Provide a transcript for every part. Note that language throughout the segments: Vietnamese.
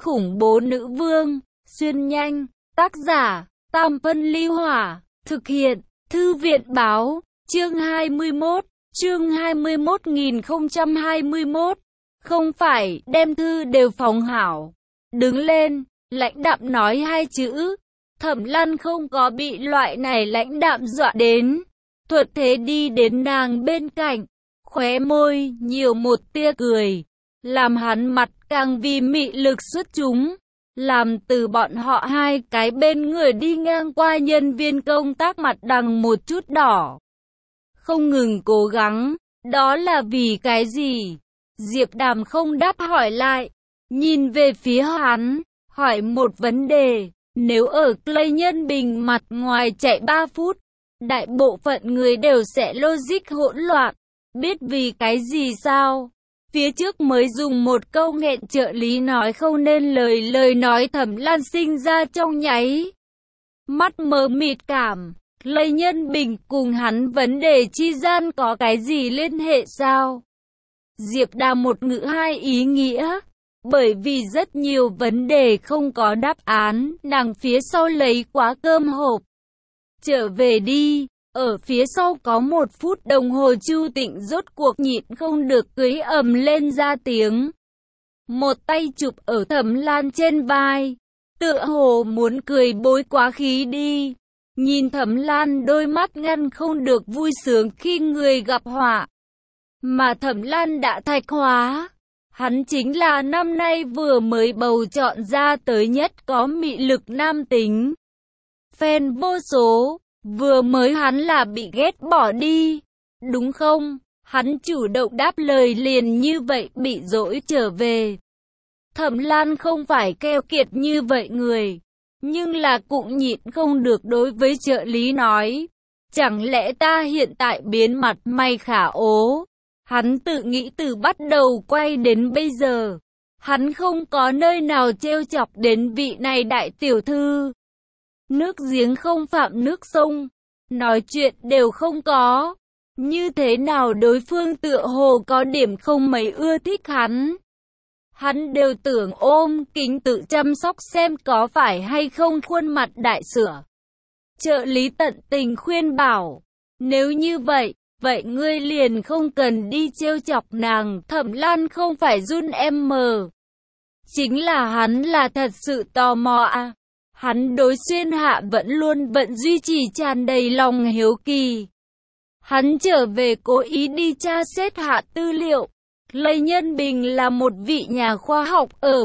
khủng bố nữ vương, xuyên nhanh, tác giả, Tam Phân Ly Hỏa, thực hiện, Thư viện Báo, chương 21, chương 21.021, không phải, đem thư đều phòng hảo, đứng lên, lãnh đạm nói hai chữ, Thẩm Lan không có bị loại này lãnh đạm dọa đến, thuận thế đi đến nàng bên cạnh, khóe môi, nhiều một tia cười, làm hắn mặt càng vì mị lực xuất chúng. Làm từ bọn họ hai cái bên người đi ngang qua nhân viên công tác mặt đằng một chút đỏ. Không ngừng cố gắng, đó là vì cái gì? Diệp Đàm không đáp hỏi lại, nhìn về phía hắn, hỏi một vấn đề, nếu ở Clay Nhân Bình mặt ngoài chạy 3 phút, đại bộ phận người đều sẽ logic hỗn loạn, biết vì cái gì sao? Phía trước mới dùng một câu nghẹn trợ lý nói không nên lời nói Thẩm Lan sinh ra trong nháy mắt mờ mịt cảm, Lê Nhân Bình cùng hắn vấn đề chi gian có cái gì liên hệ sao? Diệp Đàm một ngữ hai ý nghĩa, bởi vì rất nhiều vấn đề không có đáp án, nàng phía sau lấy quá cơm hộp. Trở về đi. Ở phía sau có 1 phút đồng hồ Chu Tịnh rốt cuộc nhịn không được cưới ầm lên ra tiếng. Một tay chụp ở Thẩm Lan trên vai, tựa hồ muốn cười bối quá khí đi. Nhìn Thẩm Lan đôi mắt ngăn không được vui sướng khi người gặp họa. Mà Thẩm Lan đã thạch hóa. Hắn chính là năm nay vừa mới bầu chọn ra tới nhất có mị lực nam tính. Fan vô số. Vừa mới hắn là bị ghét bỏ đi, đúng không? Hắn chủ động đáp lời liền như vậy bị dỗi trở về. Thẩm Lan không phải keo kiệt như vậy người, nhưng là cũng nhịn không được đối với trợ lý nói. Chẳng lẽ ta hiện tại biến mặt mày khả ố? Hắn tự nghĩ từ bắt đầu quay đến bây giờ. Hắn không có nơi nào trêu chọc đến vị này đại tiểu thư. Nước giếng không phạm nước sông, nói chuyện đều không có. Như thế nào đối phương tựa hồ có điểm không mấy ưa thích hắn. Hắn đều tưởng ôm kính tự chăm sóc xem có phải hay không khuôn mặt đại sửa. Trợ lý tận tình khuyên bảo, nếu như vậy, vậy ngươi liền không cần đi trêu chọc nàng. Thẩm Lan không phải run em mờ. Chính là hắn là thật sự tò mò à. Hắn đối Xuyên Hạ vẫn luôn duy trì tràn đầy lòng hiếu kỳ. Hắn trở về cố ý đi tra xét hạ tư liệu. Lê Nhân Bình là một vị nhà khoa học ở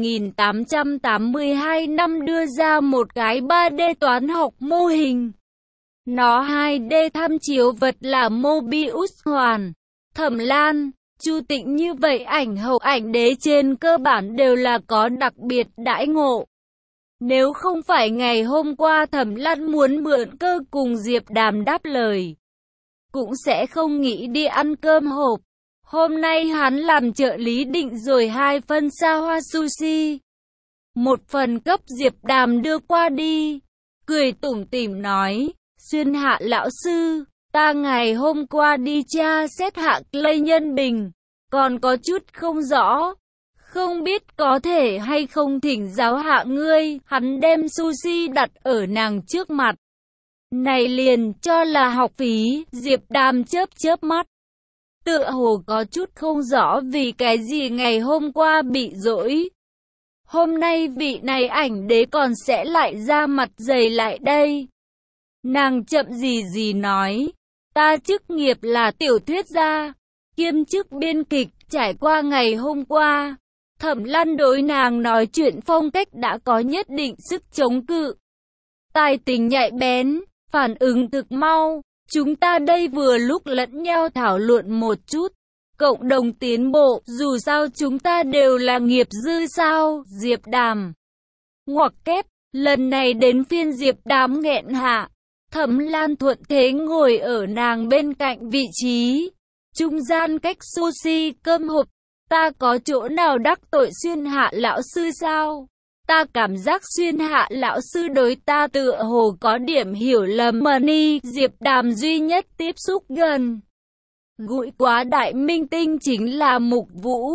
1882 năm đưa ra một cái 3D toán học mô hình. Nó 2D tham chiếu vật là Mobius hoàn. Thẩm Lan, Chu Tịnh như vậy ảnh hậu ảnh đế trên cơ bản đều là có đặc biệt đãi ngộ. Nếu không phải ngày hôm qua Thẩm Lan muốn mượn cơ cùng Diệp Đàm đáp lời, cũng sẽ không nghĩ đi ăn cơm hộp. Hôm nay hắn làm trợ lý định rồi 2 phần xa hoa sushi. Một phần cấp Diệp Đàm đưa qua đi, cười tủm tỉm nói, Xuyên Hạ lão sư, ta ngày hôm qua đi tra xét hạ Lê Nhân Bình, còn có chút không rõ. Không biết có thể hay không thỉnh giáo hạ ngươi. Hắn đem sushi đặt ở nàng trước mặt. Này liền cho là học phí. Diệp Đàm chớp chớp mắt, tựa hồ có chút không rõ vì cái gì ngày hôm qua bị dỗi. Hôm nay vị này ảnh đế còn sẽ lại ra mặt dày lại đây. Nàng chậm gì nói, ta chức nghiệp là tiểu thuyết gia, kiêm chức biên kịch. Trải qua ngày hôm qua, Thẩm Lan đối nàng nói chuyện phong cách đã có nhất định sức chống cự. Tài tình nhạy bén, phản ứng thực mau. Chúng ta đây vừa lúc lẫn nhau thảo luận một chút, cộng đồng tiến bộ, dù sao chúng ta đều là nghiệp dư sao. Diệp Đàm ngoặc kép, lần này đến phiên Diệp Đàm nghẹn hạ. Thẩm Lan thuận thế ngồi ở nàng bên cạnh vị trí trung gian cách sushi cơm hộp. Ta có chỗ nào đắc tội Xuyên Hạ lão sư sao? Ta cảm giác Xuyên Hạ lão sư đối ta tựa hồ có điểm hiểu lầm mà ni. Diệp Đàm duy nhất tiếp xúc gần gũi quá đại minh tinh chính là Mục Vũ.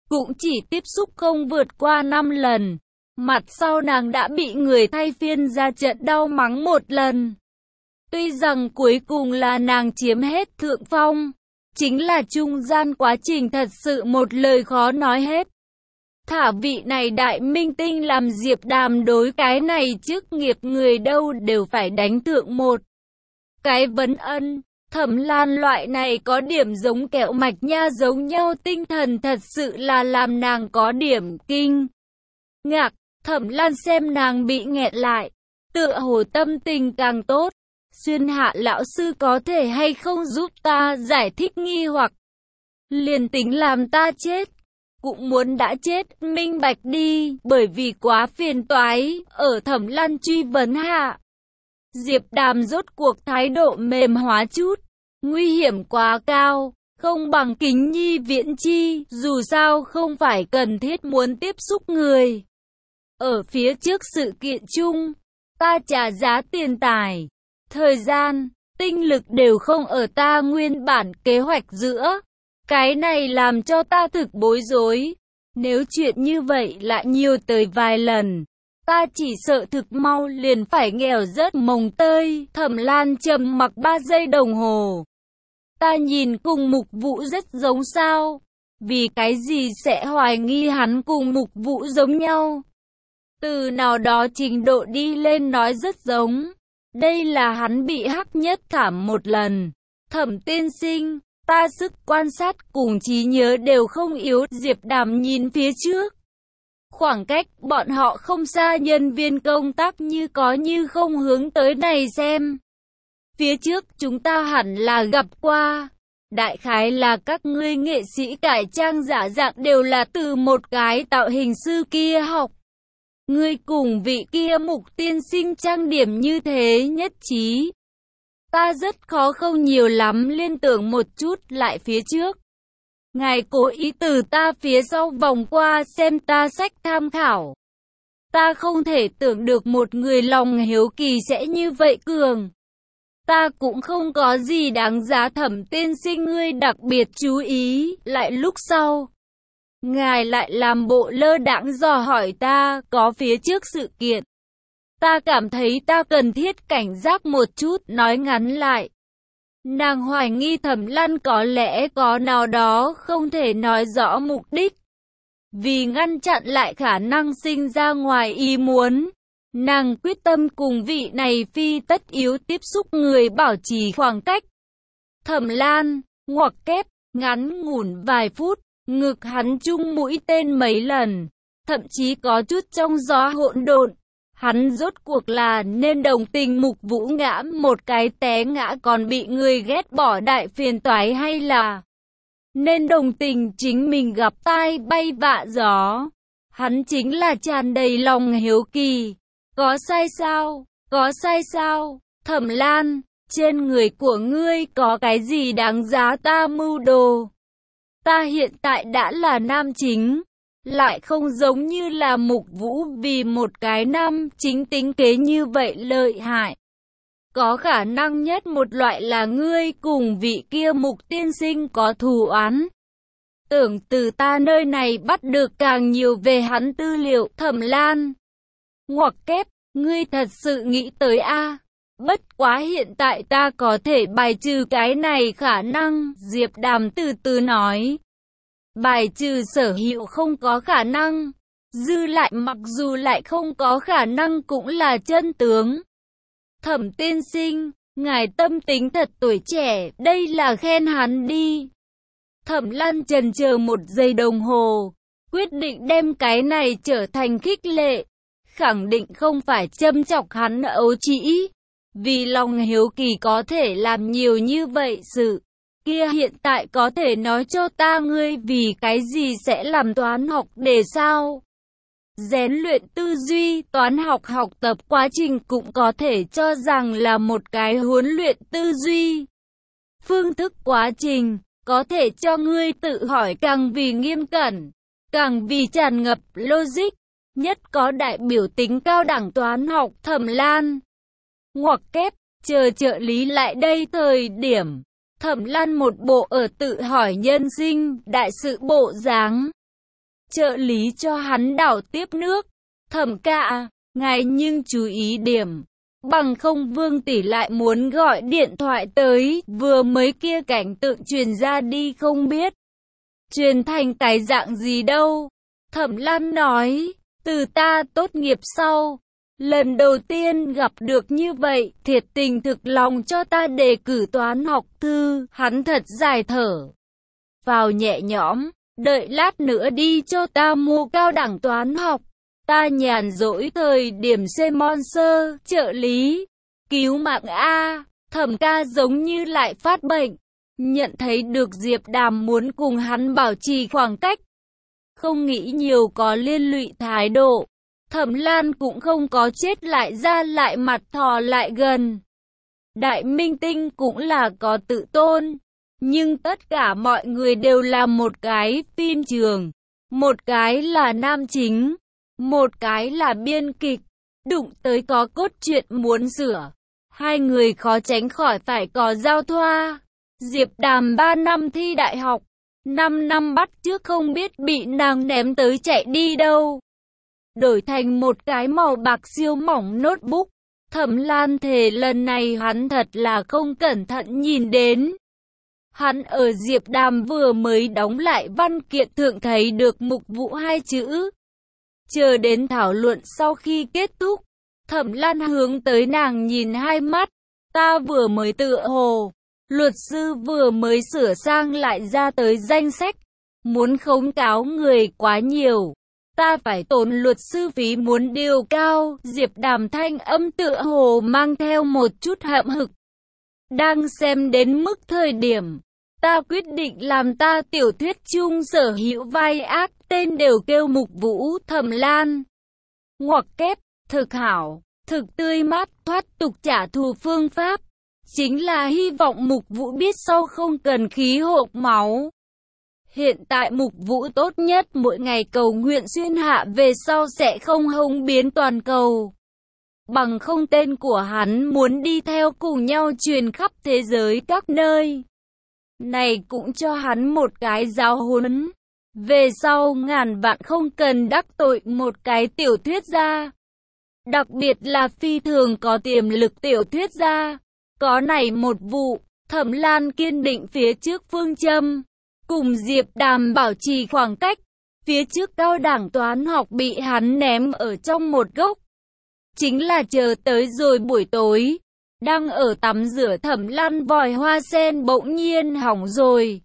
cũng chỉ tiếp xúc không vượt qua 5 lần. Mặt sau nàng đã bị người thay phiên ra trận đau mắng một lần. Tuy rằng cuối cùng là nàng chiếm hết thượng phong, chính là trung gian quá trình thật sự một lời khó nói hết. Thả vị này đại minh tinh làm Diệp Đàm đối cái này chức nghiệp người đâu đều phải đánh thượng một cái vấn ân. Thẩm Lan loại này có điểm giống kẹo mạch nha giống nhau tinh thần thật sự là làm nàng có điểm kinh ngạc. Thẩm Lan xem nàng bị nghẹn lại, tựa hồ tâm tình càng tốt. Xuyên Hạ lão sư có thể hay không giúp ta giải thích nghi hoặc? Liền tính làm ta chết, cũng muốn đã chết, minh bạch đi, bởi vì quá phiền toái. Ở Thẩm Lan truy vấn hạ, Diệp Đàm rốt cuộc thái độ mềm hóa chút. Nguy hiểm quá cao, không bằng Kính Nhi viễn chi, dù sao không phải cần thiết muốn tiếp xúc người. Ở phía trước sự kiện chung, ta trả giá tiền tài, thời gian, tinh lực đều không ở ta nguyên bản kế hoạch giữa. Cái này làm cho ta thực bối rối. Nếu chuyện như vậy lại nhiều tới vài lần, ta chỉ sợ thực mau liền phải nghèo rớt mồng tơi. Thẩm Lan trầm mặc 3 giây đồng hồ. Ta nhìn cùng Mục Vũ rất giống sao? Vì cái gì sẽ hoài nghi hắn cùng Mục Vũ giống nhau? Từ nào đó trình độ đi lên nói rất giống. Đây là hắn bị hắc nhất thảm một lần. Thẩm tiên sinh, ta sức quan sát cùng trí nhớ đều không yếu. Diệp Đàm nhìn phía trước. Khoảng cách bọn họ không xa, nhân viên công tác như có như không hướng tới này xem. Phía trước chúng ta hẳn là gặp qua. Đại khái là các ngươi nghệ sĩ cải trang giả dạng đều là từ một cái tạo hình sư kia học. Ngươi cùng vị kia Mục tiên sinh trang điểm như thế nhất trí. Ta rất khó không nhiều lắm liên tưởng một chút lại phía trước. Ngài cố ý từ ta phía sau vòng qua xem ta sách tham khảo. Ta không thể tưởng được một người lòng hiếu kỳ sẽ như vậy cường. Ta cũng không có gì đáng giá. Thẩm tiên sinh ngươi đặc biệt chú ý. Lại lúc sau, ngài lại làm bộ lơ đãng dò hỏi ta có phía trước sự kiện. Ta cảm thấy ta cần thiết cảnh giác một chút. Nói ngắn lại, nàng hoài nghi Thẩm Lan có lẽ có nào đó không thể nói rõ mục đích. Vì ngăn chặn lại khả năng sinh ra ngoài ý muốn, nàng quyết tâm cùng vị này phi tất yếu tiếp xúc người bảo trì khoảng cách. Thẩm Lan, ngoặc kép, ngắn ngủn vài phút, ngực hắn chung mũi tên mấy lần, thậm chí có chút trong gió hỗn độn. Hắn rốt cuộc là nên đồng tình Mục Vũ ngã một cái té ngã còn bị người ghét bỏ đại phiền toái, hay là nên đồng tình chính mình gặp tai bay vạ gió? Hắn chính là tràn đầy lòng hiếu kỳ. Có sai sao? Có sai sao? Thẩm Lan, trên người của ngươi có cái gì đáng giá ta mưu đồ? Ta hiện tại đã là nam chính, lại không giống như là Mục Vũ vì một cái nam chính tính kế như vậy lợi hại. Có khả năng nhất một loại là ngươi cùng vị kia Mục tiên sinh có thù oán. Tưởng từ ta nơi này bắt được càng nhiều về hắn tư liệu. Thẩm Lan, ngoặc kép, ngươi thật sự nghĩ tới a? Bất quá hiện tại ta có thể bài trừ cái này khả năng. Diệp Đàm từ từ nói. Bài trừ sở hữu không có khả năng, dư lại mặc dù lại không có khả năng cũng là chân tướng. Thẩm tiên sinh, ngài tâm tính thật tuổi trẻ, đây là khen hắn đi. Thẩm Lan chần chờ 1 giây đồng hồ, quyết định đem cái này trở thành khích lệ, khẳng định không phải châm chọc hắn ấu trĩ. Vì lòng hiếu kỳ có thể làm nhiều như vậy sự. Kia hiện tại có thể nói cho ta ngươi vì cái gì sẽ làm toán học để sao? Rèn luyện tư duy, toán học học tập quá trình cũng có thể cho rằng là một cái huấn luyện tư duy. Phương thức quá trình, có thể cho ngươi tự hỏi càng vì nghiêm cẩn, càng vì tràn ngập logic, nhất có đại biểu tính cao đẳng toán học. Thẩm Lan, ngoặc kép, chờ trợ lý lại đây thời điểm. Thẩm Lan một bộ ở tự hỏi nhân sinh, đại sự bộ dáng. Trợ lý cho hắn đảo tiếp nước. Thẩm ca, ngài nhưng chú ý điểm. Bằng không Vương tỷ lại muốn gọi điện thoại tới, vừa mới kia cảnh tượng truyền ra đi không biết. Truyền thành cái dạng gì đâu. Thẩm Lan nói, từ ta tốt nghiệp sau, lần đầu tiên gặp được như vậy, thiệt tình thực lòng cho ta đề cử toán học thư, hắn thật dài thở vào nhẹ nhõm, đợi lát nữa đi cho ta mua cao đẳng toán học. Ta nhàn rỗi thời điểm xem Monster, trợ lý, cứu mạng a. Thẩm ca giống như lại phát bệnh, nhận thấy được Diệp Đàm muốn cùng hắn bảo trì khoảng cách, không nghĩ nhiều có liên lụy thái độ. Thẩm Lan cũng không có chết lại ra lại mặt thò lại gần. Đại minh tinh cũng là có tự tôn, nhưng tất cả mọi người đều là một cái phim trường, một cái là nam chính, một cái là biên kịch, đụng tới có cốt truyện muốn sửa, hai người khó tránh khỏi phải có giao thoa. Diệp Đàm 3 năm thi đại học, 5 năm bắt chước không biết bị nàng ném tới chạy đi đâu, đổi thành một cái màu bạc siêu mỏng notebook. Thẩm Lan thề lần này hắn thật là không cẩn thận nhìn đến. Hắn ở Diệp Đàm vừa mới đóng lại văn kiện thượng thấy được mục vụ 2 chữ. Chờ đến thảo luận sau khi kết thúc, Thẩm Lan hướng tới nàng nhìn hai mắt. Ta vừa mới tựa hồ, luật sư vừa mới sửa sang lại ra tới danh sách, muốn khống cáo người quá nhiều, ta phải tốn luật sư phí muốn điều cao. Diệp Đàm thanh âm tựa hồ mang theo một chút hậm hực. Đang xem đến mức thời điểm, ta quyết định làm ta tiểu thuyết chung sở hữu vai ác tên đều kêu Mục Vũ. Thẩm Lan ngoặc kép, thực hảo, thực tươi mát, thoát tục trả thù phương pháp. Chính là hy vọng Mục Vũ biết sau không cần khí hộp máu. Hiện tại Mục Vũ tốt nhất mỗi ngày cầu nguyện xuyên hạ về sau sẽ không hông biến toàn cầu. Bằng không tên của hắn muốn đi theo cùng nhau truyền khắp thế giới các nơi. Này cũng cho hắn một cái giáo huấn. Về sau ngàn vạn không cần đắc tội một cái tiểu thuyết gia. Đặc biệt là phi thường có tiềm lực tiểu thuyết gia. Có này một vụ, Thẩm Lan kiên định phía trước phương châm. Cùng Diệp Đàm bảo trì khoảng cách. Phía trước cao đẳng toán học bị hắn ném ở trong một góc. Chính là chờ tới rồi buổi tối. Đang ở tắm rửa Thẩm Lan vòi hoa sen bỗng nhiên hỏng rồi.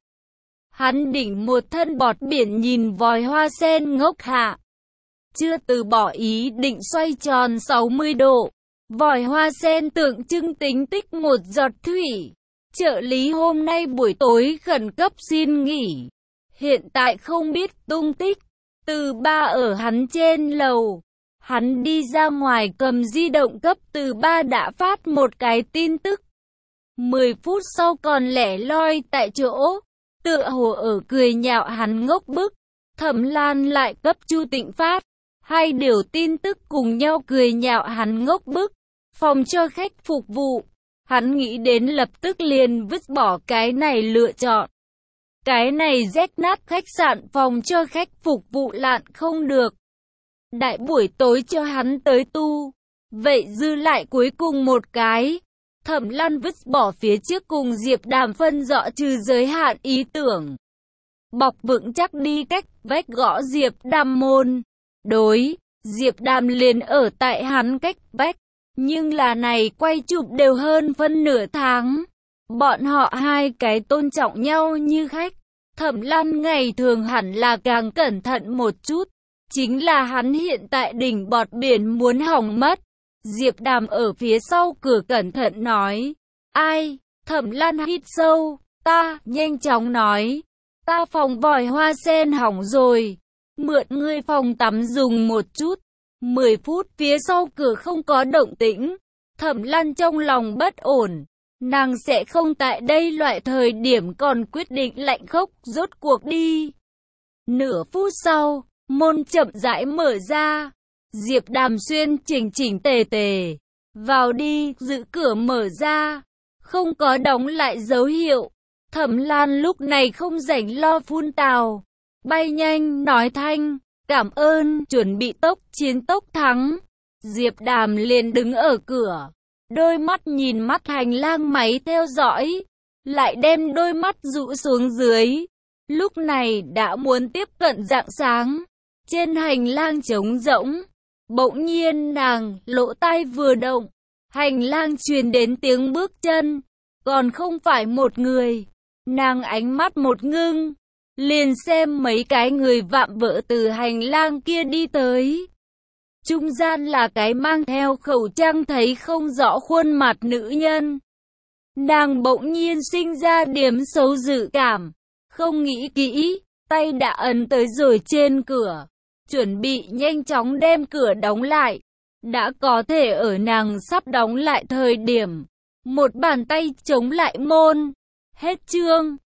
Hắn đỉnh một thân bọt biển nhìn vòi hoa sen ngốc hạ. Chưa từ bỏ ý định xoay tròn 60 độ. Vòi hoa sen tượng trưng tính tích một giọt thủy. Trợ lý hôm nay buổi tối khẩn cấp xin nghỉ. Hiện tại không biết tung tích. Từ ba ở hắn trên lầu. Hắn đi ra ngoài cầm di động cấp từ ba đã phát một cái tin tức. 10 phút sau còn lẻ loi tại chỗ. Tựa hồ ở cười nhạo hắn ngốc bức. Thẩm Lan lại cấp Chu Tịnh phát. Hai điều tin tức cùng nhau cười nhạo hắn ngốc bức. Phòng cho khách phục vụ. Hắn nghĩ đến lập tức liền vứt bỏ cái này lựa chọn. Cái này rách nát khách sạn phòng cho khách phục vụ lạn không được. Đại buổi tối cho hắn tới tu. Vậy dư lại cuối cùng một cái. Thẩm Lan vứt bỏ phía trước cùng Diệp Đàm phân rõ trừ giới hạn ý tưởng. Bọc vững chắc đi cách vách gõ Diệp Đàm môn. Đối, Diệp Đàm liền ở tại hắn cách vách. Nhưng là này quay chụp đều hơn phân nửa tháng. Bọn họ hai cái tôn trọng nhau như khách. Thẩm Lan ngày thường hẳn là càng cẩn thận một chút. Chính là hắn hiện tại đỉnh bọt biển muốn hỏng mất. Diệp Đàm ở phía sau cửa cẩn thận nói. Ai? Thẩm Lan hít sâu. Ta, nhanh chóng nói. Ta phòng vòi hoa sen hỏng rồi. Mượn ngươi phòng tắm dùng một chút. 10 phút phía sau cửa không có động tĩnh. Thẩm Lan trong lòng bất ổn. Nàng sẽ không tại đây loại thời điểm còn quyết định lạnh khốc rốt cuộc đi. Nửa phút sau, môn chậm rãi mở ra. Diệp Đàm Xuyên chỉnh chỉnh tề tề. Vào đi, giữ cửa mở ra. Không có đóng lại dấu hiệu. Thẩm Lan lúc này không rảnh lo phun tào. bay nhanh nói thanh, cảm ơn, chuẩn bị tốc chiến tốc thắng. Diệp Đàm liền đứng ở cửa, đôi mắt nhìn mắt hành lang máy theo dõi, lại đem đôi mắt dụ xuống dưới. Lúc này đã muốn tiếp cận rạng sáng, trên hành lang trống rỗng, bỗng nhiên nàng lỗ tai vừa động, hành lang truyền đến tiếng bước chân, còn không phải một người. Nàng ánh mắt một ngưng, liền xem mấy cái người vạm vỡ từ hành lang kia đi tới. Trung gian là cái mang theo khẩu trang thấy không rõ khuôn mặt nữ nhân. Nàng bỗng nhiên sinh ra điểm xấu dự cảm, không nghĩ kỹ, tay đã ấn tới rồi trên cửa, chuẩn bị nhanh chóng đem cửa đóng lại. Đã có thể ở nàng sắp đóng lại thời điểm, một bàn tay chống lại môn. Hết chương.